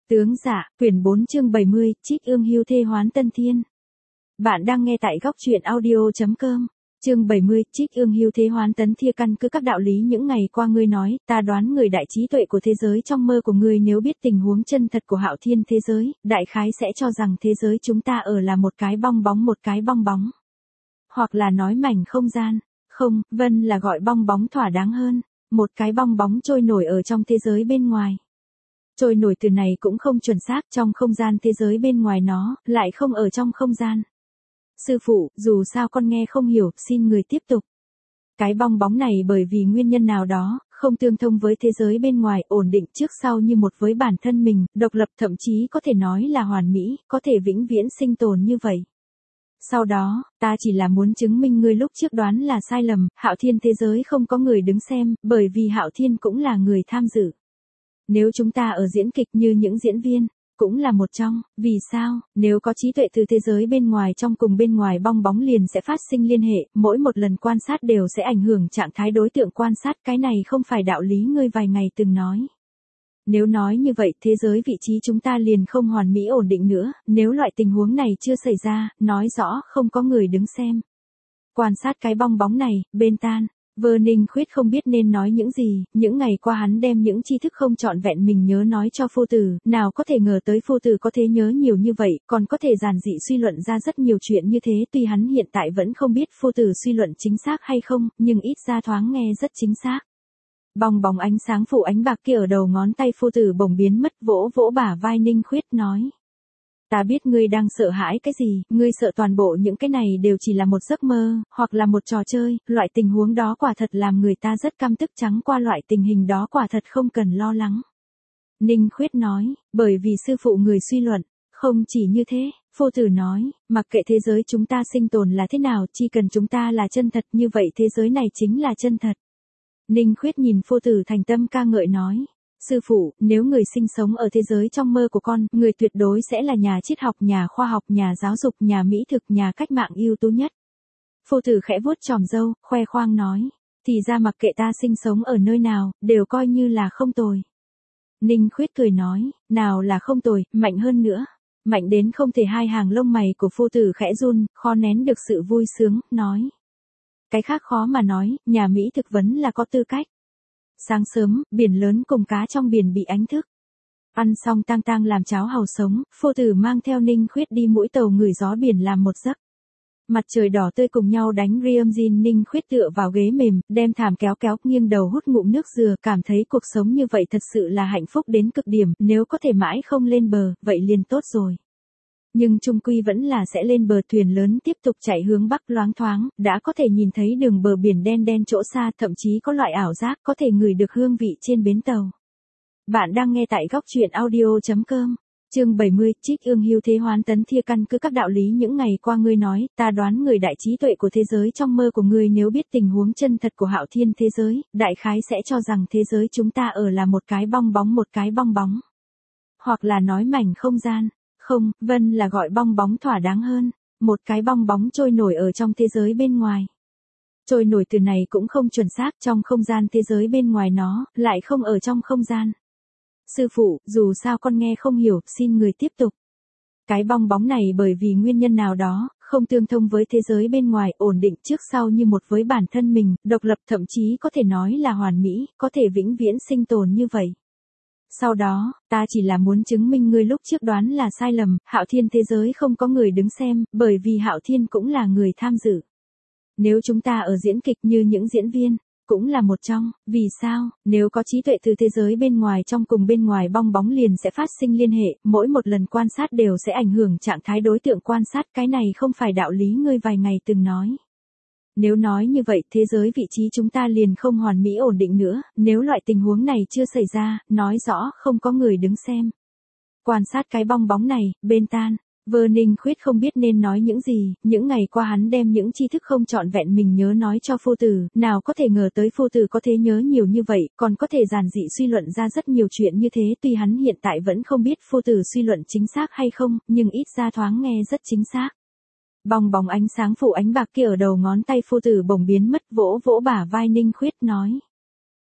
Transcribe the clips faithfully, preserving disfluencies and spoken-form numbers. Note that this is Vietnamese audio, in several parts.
Tướng Dạ, quyển bốn chương bảy mươi, Trích Ương Hưu Thê Hoán Tân Thiên. Bạn đang nghe tại góc truyện audio chấm com. Chương bảy mươi, Trích Ương Hưu Thế Hoán Tấn Thia. Căn cứ các đạo lý những ngày qua ngươi nói, ta đoán người đại trí tuệ của thế giới trong mơ của ngươi nếu biết tình huống chân thật của hạo thiên thế giới, đại khái sẽ cho rằng thế giới chúng ta ở là một cái bong bóng một cái bong bóng. Hoặc là nói mảnh không gian, không, vân là gọi bong bóng thỏa đáng hơn, một cái bong bóng trôi nổi ở trong thế giới bên ngoài. Trôi nổi từ này cũng không chuẩn xác, trong không gian thế giới bên ngoài nó, lại không ở trong không gian. Sư phụ, dù sao con nghe không hiểu, xin người tiếp tục. Cái bong bóng này bởi vì nguyên nhân nào đó, không tương thông với thế giới bên ngoài, ổn định trước sau như một với bản thân mình, độc lập thậm chí có thể nói là hoàn mỹ, có thể vĩnh viễn sinh tồn như vậy. Sau đó, ta chỉ là muốn chứng minh ngươi lúc trước đoán là sai lầm, hạo thiên thế giới không có người đứng xem, bởi vì hạo thiên cũng là người tham dự. Nếu chúng ta ở diễn kịch như những diễn viên, cũng là một trong, vì sao, nếu có trí tuệ từ thế giới bên ngoài trong cùng bên ngoài bong bóng liền sẽ phát sinh liên hệ, mỗi một lần quan sát đều sẽ ảnh hưởng trạng thái đối tượng quan sát, cái này không phải đạo lý ngươi vài ngày từng nói. Nếu nói như vậy, thế giới vị trí chúng ta liền không hoàn mỹ ổn định nữa, nếu loại tình huống này chưa xảy ra, nói rõ không có người đứng xem. Quan sát cái bong bóng này, bên tan. Vơ Ninh Khuyết không biết nên nói những gì, những ngày qua hắn đem những tri thức không trọn vẹn mình nhớ nói cho phu tử, nào có thể ngờ tới phu tử có thể nhớ nhiều như vậy, còn có thể giản dị suy luận ra rất nhiều chuyện như thế, tuy hắn hiện tại vẫn không biết phu tử suy luận chính xác hay không, nhưng ít ra thoáng nghe rất chính xác. Bong bóng ánh sáng phủ ánh bạc kia ở đầu ngón tay phu tử bỗng biến mất, vỗ vỗ bả vai Ninh Khuyết nói. Ta biết ngươi đang sợ hãi cái gì, ngươi sợ toàn bộ những cái này đều chỉ là một giấc mơ, hoặc là một trò chơi, loại tình huống đó quả thật làm người ta rất căm tức, trắng qua loại tình hình đó quả thật không cần lo lắng. Ninh Khuyết nói, bởi vì sư phụ người suy luận, không chỉ như thế, phu tử nói, mặc kệ thế giới chúng ta sinh tồn là thế nào, chỉ cần chúng ta là chân thật như vậy thế giới này chính là chân thật. Ninh Khuyết nhìn phu tử thành tâm ca ngợi nói. Sư phụ, nếu người sinh sống ở thế giới trong mơ của con, người tuyệt đối sẽ là nhà triết học, nhà khoa học, nhà giáo dục, nhà mỹ thực, nhà cách mạng ưu tú nhất. Phu tử khẽ vuốt chòm râu, khoe khoang nói, thì ra mặc kệ ta sinh sống ở nơi nào, đều coi như là không tồi. Ninh Khuyết cười nói, nào là không tồi, mạnh hơn nữa. Mạnh đến không thể. Hai hàng lông mày của phu tử khẽ run, khó nén được sự vui sướng, nói. Cái khác khó mà nói, nhà mỹ thực vấn là có tư cách. Sáng sớm, biển lớn cùng cá trong biển bị ánh thức. Ăn xong tang tang làm cháo hàu sống, phu tử mang theo Ninh Khuyết đi mũi tàu ngửi gió biển làm một giấc. Mặt trời đỏ tươi cùng nhau đánh riêng zin, Ninh Khuyết tựa vào ghế mềm, đem thảm kéo kéo, nghiêng đầu hút ngụm nước dừa, cảm thấy cuộc sống như vậy thật sự là hạnh phúc đến cực điểm, nếu có thể mãi không lên bờ, vậy liền tốt rồi. Nhưng chung quy vẫn là sẽ lên bờ. Thuyền lớn tiếp tục chạy hướng bắc, loáng thoáng, đã có thể nhìn thấy đường bờ biển đen đen chỗ xa, thậm chí có loại ảo giác có thể ngửi được hương vị trên bến tàu. Bạn đang nghe tại góc truyện audio chấm com. Chương bảy mươi, Trích Ương Hưu Thế Hoán Tấn Thia. Căn cứ các đạo lý những ngày qua ngươi nói, ta đoán người đại trí tuệ của thế giới trong mơ của ngươi nếu biết tình huống chân thật của hạo thiên thế giới, đại khái sẽ cho rằng thế giới chúng ta ở là một cái bong bóng một cái bong bóng. Hoặc là nói mảnh không gian. Không, vân là gọi bong bóng thỏa đáng hơn, một cái bong bóng trôi nổi ở trong thế giới bên ngoài. Trôi nổi từ này cũng không chuẩn xác, trong không gian thế giới bên ngoài nó, lại không ở trong không gian. Sư phụ, dù sao con nghe không hiểu, xin người tiếp tục. Cái bong bóng này bởi vì nguyên nhân nào đó, không tương thông với thế giới bên ngoài, ổn định trước sau như một với bản thân mình, độc lập thậm chí có thể nói là hoàn mỹ, có thể vĩnh viễn sinh tồn như vậy. Sau đó, ta chỉ là muốn chứng minh ngươi lúc trước đoán là sai lầm, hạo thiên thế giới không có người đứng xem, bởi vì hạo thiên cũng là người tham dự. Nếu chúng ta ở diễn kịch như những diễn viên, cũng là một trong, vì sao, nếu có trí tuệ từ thế giới bên ngoài trong cùng bên ngoài bong bóng liền sẽ phát sinh liên hệ, mỗi một lần quan sát đều sẽ ảnh hưởng trạng thái đối tượng quan sát, cái này không phải đạo lý ngươi vài ngày từng nói. Nếu nói như vậy, thế giới vị trí chúng ta liền không hoàn mỹ ổn định nữa, nếu loại tình huống này chưa xảy ra, nói rõ không có người đứng xem. Quan sát cái bong bóng này, bên tan. Vơ Ninh Khuyết không biết nên nói những gì, những ngày qua hắn đem những tri thức không trọn vẹn mình nhớ nói cho phu tử, nào có thể ngờ tới phu tử có thể nhớ nhiều như vậy, còn có thể giản dị suy luận ra rất nhiều chuyện như thế, tuy hắn hiện tại vẫn không biết phu tử suy luận chính xác hay không, nhưng ít ra thoáng nghe rất chính xác. Bong bóng ánh sáng phủ ánh bạc kia ở đầu ngón tay phu tử bỗng biến mất, vỗ vỗ bả vai Ninh Khuyết nói.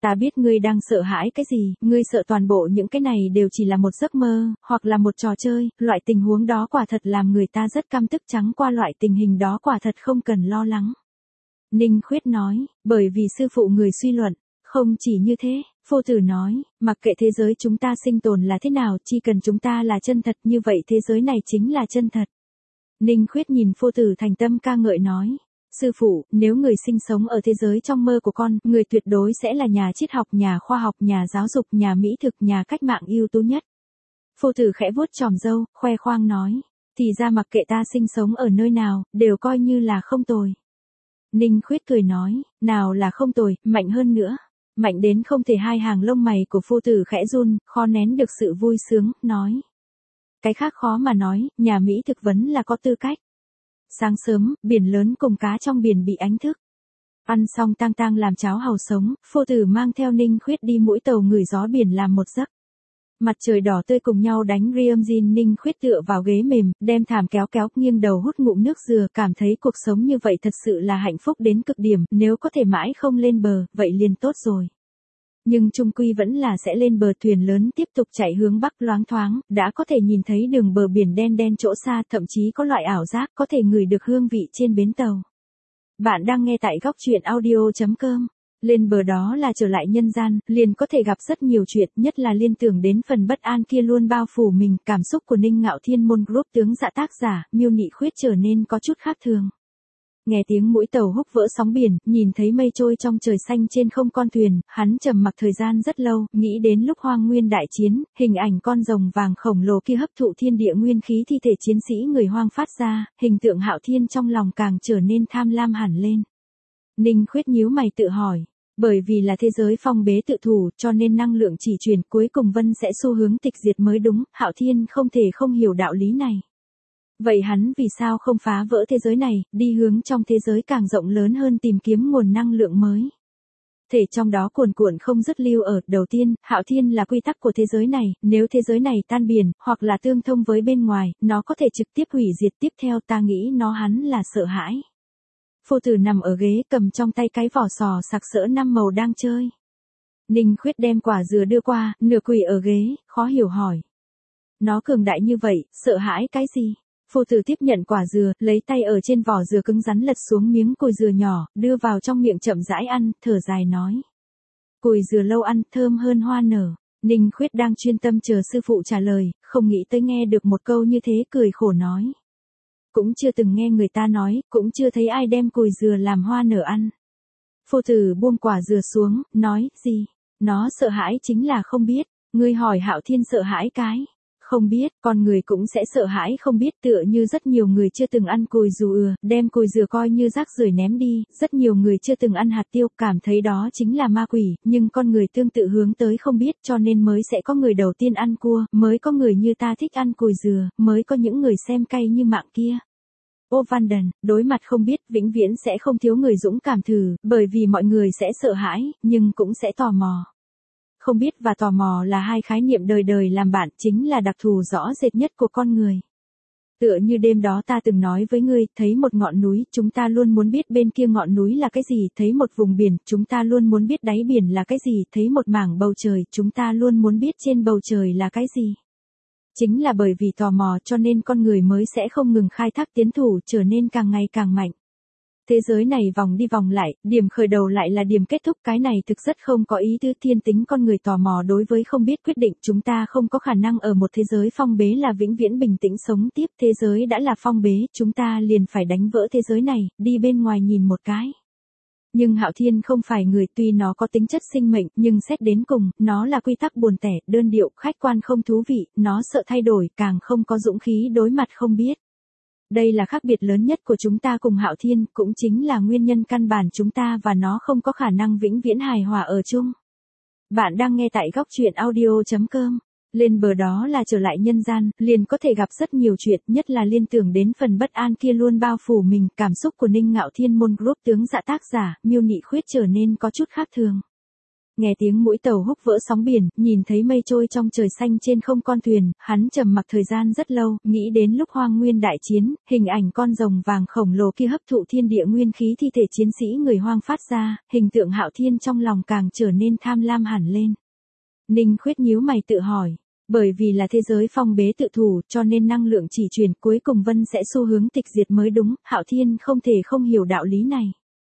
Ta biết ngươi đang sợ hãi cái gì, ngươi sợ toàn bộ những cái này đều chỉ là một giấc mơ, hoặc là một trò chơi, loại tình huống đó quả thật làm người ta rất căm tức, trắng qua loại tình hình đó quả thật không cần lo lắng. Ninh Khuyết nói, bởi vì sư phụ người suy luận, không chỉ như thế, Phu Tử nói, mặc kệ thế giới chúng ta sinh tồn là thế nào, chỉ cần chúng ta là chân thật như vậy thế giới này chính là chân thật. Ninh Khuyết nhìn Phu Tử thành tâm ca ngợi nói. Sư phụ, nếu người sinh sống ở thế giới trong mơ của con, người tuyệt đối sẽ là nhà triết học, nhà khoa học, nhà giáo dục, nhà mỹ thực, nhà cách mạng ưu tú nhất. Phu Tử khẽ vuốt chòm râu, khoe khoang nói. Thì ra mặc kệ ta sinh sống ở nơi nào, đều coi như là không tồi. Ninh Khuyết cười nói, nào là không tồi, mạnh hơn nữa. Mạnh đến không thể hai hàng lông mày của Phu Tử khẽ run, khó nén được sự vui sướng, nói. Cái khác khó mà nói, nhà mỹ thực vấn là có tư cách. Sáng sớm, biển lớn cùng cá trong biển bị ánh thức. Ăn xong tang tang làm cháo hàu sống, Phu Tử mang theo Ninh Khuyết đi mũi tàu ngửi gió biển làm một giấc. Mặt trời đỏ tươi cùng nhau đánh riêng zin, Ninh Khuyết tựa vào ghế mềm, đem thảm kéo kéo, nghiêng đầu hút ngụm nước dừa, cảm thấy cuộc sống như vậy thật sự là hạnh phúc đến cực điểm, nếu có thể mãi không lên bờ, vậy liền tốt rồi. Nhưng chung quy vẫn là sẽ lên bờ, thuyền lớn tiếp tục chạy hướng bắc, loáng thoáng, đã có thể nhìn thấy đường bờ biển đen đen chỗ xa, thậm chí có loại ảo giác có thể ngửi được hương vị trên bến tàu. Bạn đang nghe tại góc truyện audio chấm com. Lên bờ đó là trở lại nhân gian, liền có thể gặp rất nhiều chuyện, nhất là liên tưởng đến phần bất an kia luôn bao phủ mình, cảm xúc của Ninh Ngạo Thiên Môn Group tướng dạ tác giả, Miêu Nị Khuyết trở nên có chút khác thường. Nghe tiếng mũi tàu húc vỡ sóng biển, nhìn thấy mây trôi trong trời xanh trên không con thuyền, hắn trầm mặc thời gian rất lâu, nghĩ đến lúc Hoang Nguyên đại chiến, hình ảnh con rồng vàng khổng lồ kia hấp thụ thiên địa nguyên khí thi thể chiến sĩ người Hoang phát ra, hình tượng Hạo Thiên trong lòng càng trở nên tham lam hẳn lên. Ninh Khuyết nhíu mày tự hỏi, bởi vì là thế giới phong bế tự thủ, cho nên năng lượng chỉ truyền, cuối cùng vân sẽ xu hướng tịch diệt mới đúng, Hạo Thiên không thể không hiểu đạo lý này. Vậy hắn vì sao không phá vỡ thế giới này, đi hướng trong thế giới càng rộng lớn hơn tìm kiếm nguồn năng lượng mới? Thể trong đó cuồn cuộn không dứt lưu ở, đầu tiên, Hạo Thiên là quy tắc của thế giới này, nếu thế giới này tan biển, hoặc là tương thông với bên ngoài, nó có thể trực tiếp hủy diệt, tiếp theo ta nghĩ nó hắn là sợ hãi. Phu Tử nằm ở ghế cầm trong tay cái vỏ sò sặc sỡ năm màu đang chơi. Ninh Khuyết đem quả dừa đưa qua, nửa quỳ ở ghế, khó hiểu hỏi. Nó cường đại như vậy, sợ hãi cái gì? Phu Tử tiếp nhận quả dừa, lấy tay ở trên vỏ dừa cứng rắn lật xuống miếng cùi dừa nhỏ, đưa vào trong miệng chậm rãi ăn, thở dài nói. Cùi dừa lâu ăn, thơm hơn hoa nở. Ninh Khuyết đang chuyên tâm chờ sư phụ trả lời, không nghĩ tới nghe được một câu như thế, cười khổ nói. Cũng chưa từng nghe người ta nói, cũng chưa thấy ai đem cùi dừa làm hoa nở ăn. Phu Tử buông quả dừa xuống, nói, gì? Nó sợ hãi chính là không biết. Ngươi hỏi Hạo Thiên sợ hãi cái. Không biết, con người cũng sẽ sợ hãi không biết, tựa như rất nhiều người chưa từng ăn cùi dừa, đem cùi dừa coi như rác rưởi ném đi, rất nhiều người chưa từng ăn hạt tiêu, cảm thấy đó chính là ma quỷ, nhưng con người tương tự hướng tới không biết, cho nên mới sẽ có người đầu tiên ăn cua, mới có người như ta thích ăn cùi dừa, mới có những người xem cay như mạng kia. Ô Văn Đần, đối mặt không biết, vĩnh viễn sẽ không thiếu người dũng cảm thử, bởi vì mọi người sẽ sợ hãi, nhưng cũng sẽ tò mò. Không biết và tò mò là hai khái niệm đời đời làm bạn, chính là đặc thù rõ rệt nhất của con người. Tựa như đêm đó ta từng nói với ngươi, thấy một ngọn núi, chúng ta luôn muốn biết bên kia ngọn núi là cái gì, thấy một vùng biển, chúng ta luôn muốn biết đáy biển là cái gì, thấy một mảng bầu trời, chúng ta luôn muốn biết trên bầu trời là cái gì. Chính là bởi vì tò mò cho nên con người mới sẽ không ngừng khai thác tiến thủ, trở nên càng ngày càng mạnh. Thế giới này vòng đi vòng lại, điểm khởi đầu lại là điểm kết thúc, cái này thực rất không có ý tứ, thiên tính con người tò mò đối với không biết quyết định, chúng ta không có khả năng ở một thế giới phong bế là vĩnh viễn bình tĩnh sống tiếp, thế giới đã là phong bế, chúng ta liền phải đánh vỡ thế giới này, đi bên ngoài nhìn một cái. Nhưng Hạo Thiên không phải người, tuy nó có tính chất sinh mệnh, nhưng xét đến cùng, nó là quy tắc buồn tẻ, đơn điệu, khách quan không thú vị, nó sợ thay đổi, càng không có dũng khí đối mặt không biết. Đây là khác biệt lớn nhất của chúng ta cùng Hạo Thiên, cũng chính là nguyên nhân căn bản chúng ta và nó không có khả năng vĩnh viễn hài hòa ở chung. Bạn đang nghe tại góc truyện audio chấm com. Lên bờ đó là trở lại nhân gian, liền có thể gặp rất nhiều chuyện, nhất là liên tưởng đến phần bất an kia luôn bao phủ mình, cảm xúc của Ninh Ngạo Thiên Môn Group tướng dạ tác giả, Miêu Nị Khuyết trở nên có chút khác thường. Nghe tiếng mũi tàu húc vỡ sóng biển, nhìn thấy mây trôi trong trời xanh trên không con thuyền, hắn trầm mặc thời gian rất lâu, nghĩ đến lúc Hoang Nguyên đại chiến, hình ảnh con rồng vàng khổng lồ kia hấp thụ thiên địa nguyên khí thi thể chiến sĩ người Hoang phát ra, hình tượng Hạo Thiên trong lòng càng trở nên tham lam hẳn lên. Ninh Khuyết nhíu mày tự hỏi, bởi vì là thế giới phong bế tự thủ, cho nên năng lượng chỉ truyền, cuối cùng Vân sẽ xu hướng tịch diệt mới đúng, Hạo Thiên không thể không hiểu đạo lý này.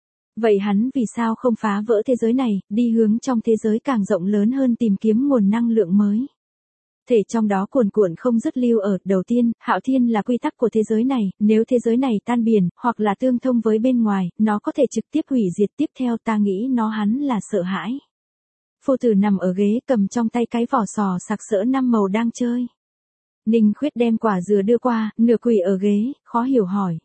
Vậy hắn vì sao không phá vỡ thế giới này, đi hướng trong thế giới càng rộng lớn hơn tìm kiếm nguồn năng lượng mới? Thể trong đó cuồn cuộn không dứt lưu ở, đầu tiên, Hạo Thiên là quy tắc của thế giới này, nếu thế giới này tan biển, hoặc là tương thông với bên ngoài, nó có thể trực tiếp hủy diệt. Tiếp theo ta nghĩ nó hắn là sợ hãi. Phu tử nằm ở ghế cầm trong tay cái vỏ sò sặc sỡ năm màu đang chơi. Ninh Khuyết đem quả dừa đưa qua, nửa quỳ ở ghế, khó hiểu hỏi.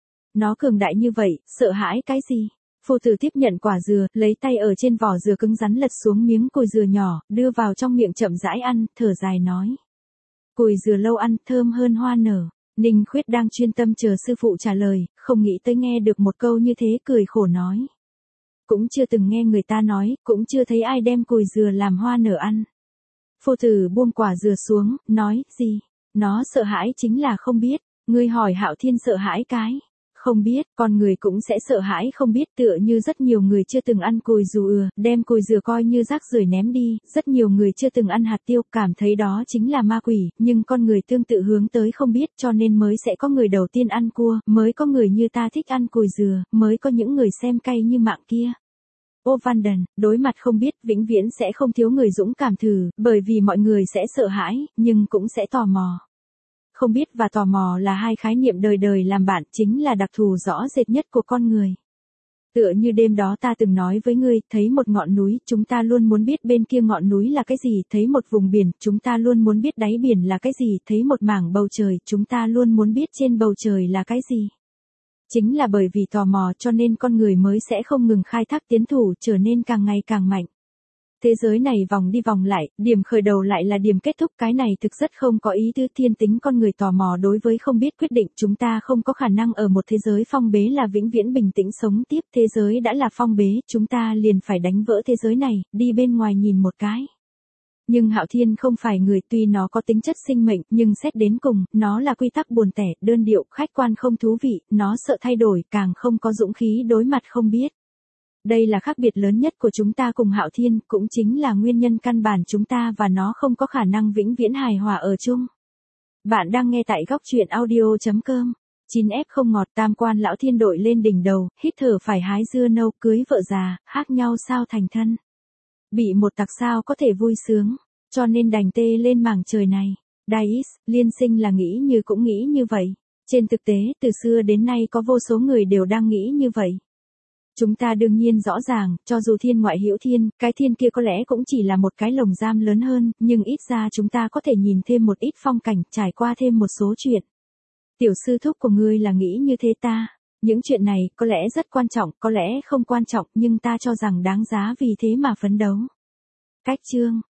Nó cường đại như vậy, sợ hãi cái gì? Phu tử tiếp nhận quả dừa, lấy tay ở trên vỏ dừa cứng rắn lật xuống miếng cùi dừa nhỏ, đưa vào trong miệng chậm rãi ăn, thở dài nói. Cùi dừa lâu ăn, thơm hơn hoa nở. Ninh Khuyết đang chuyên tâm chờ sư phụ trả lời, không nghĩ tới nghe được một câu như thế cười khổ nói. Cũng chưa từng nghe người ta nói, cũng chưa thấy ai đem cùi dừa làm hoa nở ăn. Phu tử buông quả dừa xuống, nói, gì? Nó sợ hãi chính là không biết. Ngươi hỏi Hạo Thiên sợ hãi cái. Không biết, con người cũng sẽ sợ hãi không biết, tựa như rất nhiều người chưa từng ăn cùi dừa, đem cùi dừa coi như rác rưởi ném đi, rất nhiều người chưa từng ăn hạt tiêu, cảm thấy đó chính là ma quỷ, nhưng con người tương tự hướng tới không biết, cho nên mới sẽ có người đầu tiên ăn cua, mới có người như ta thích ăn cùi dừa, mới có những người xem cay như mạng kia. Ô Văn Đần, đối mặt không biết, vĩnh viễn sẽ không thiếu người dũng cảm thử, bởi vì mọi người sẽ sợ hãi, nhưng cũng sẽ tò mò. Không biết và tò mò là hai khái niệm đời đời làm bạn, chính là đặc thù rõ rệt nhất của con người. Tựa như đêm đó ta từng nói với ngươi, thấy một ngọn núi, chúng ta luôn muốn biết bên kia ngọn núi là cái gì, thấy một vùng biển, chúng ta luôn muốn biết đáy biển là cái gì, thấy một mảng bầu trời, chúng ta luôn muốn biết trên bầu trời là cái gì. Chính là bởi vì tò mò cho nên con người mới sẽ không ngừng khai thác tiến thủ, trở nên càng ngày càng mạnh. Thế giới này vòng đi vòng lại, điểm khởi đầu lại là điểm kết thúc, cái này thực rất không có ý tứ, thiên tính con người tò mò đối với không biết quyết định, chúng ta không có khả năng ở một thế giới phong bế là vĩnh viễn bình tĩnh sống tiếp, thế giới đã là phong bế, chúng ta liền phải đánh vỡ thế giới này, đi bên ngoài nhìn một cái. Nhưng Hạo Thiên không phải người, tuy nó có tính chất sinh mệnh, nhưng xét đến cùng, nó là quy tắc buồn tẻ, đơn điệu, khách quan không thú vị, nó sợ thay đổi, càng không có dũng khí đối mặt không biết. Đây là khác biệt lớn nhất của chúng ta cùng Hạo Thiên, cũng chính là nguyên nhân căn bản chúng ta và nó không có khả năng vĩnh viễn hài hòa ở chung. Bạn đang nghe tại góc truyện audio chấm com. chín ép không ngọt, tam quan lão thiên đội lên đỉnh đầu, hít thở phải hái dưa nâu, cưới vợ già, khác nhau sao thành thân. Bị một tặc sao có thể vui sướng, cho nên đành tê lên mảng trời này. Dais, liên sinh là nghĩ như cũng nghĩ như vậy. Trên thực tế, từ xưa đến nay có vô số người đều đang nghĩ như vậy. Chúng ta đương nhiên rõ ràng, cho dù thiên ngoại hữu thiên, cái thiên kia có lẽ cũng chỉ là một cái lồng giam lớn hơn, nhưng ít ra chúng ta có thể nhìn thêm một ít phong cảnh, trải qua thêm một số chuyện. Tiểu sư thúc của ngươi là nghĩ như thế ta. Những chuyện này, có lẽ rất quan trọng, có lẽ không quan trọng, nhưng ta cho rằng đáng giá vì thế mà phấn đấu. Cách chương.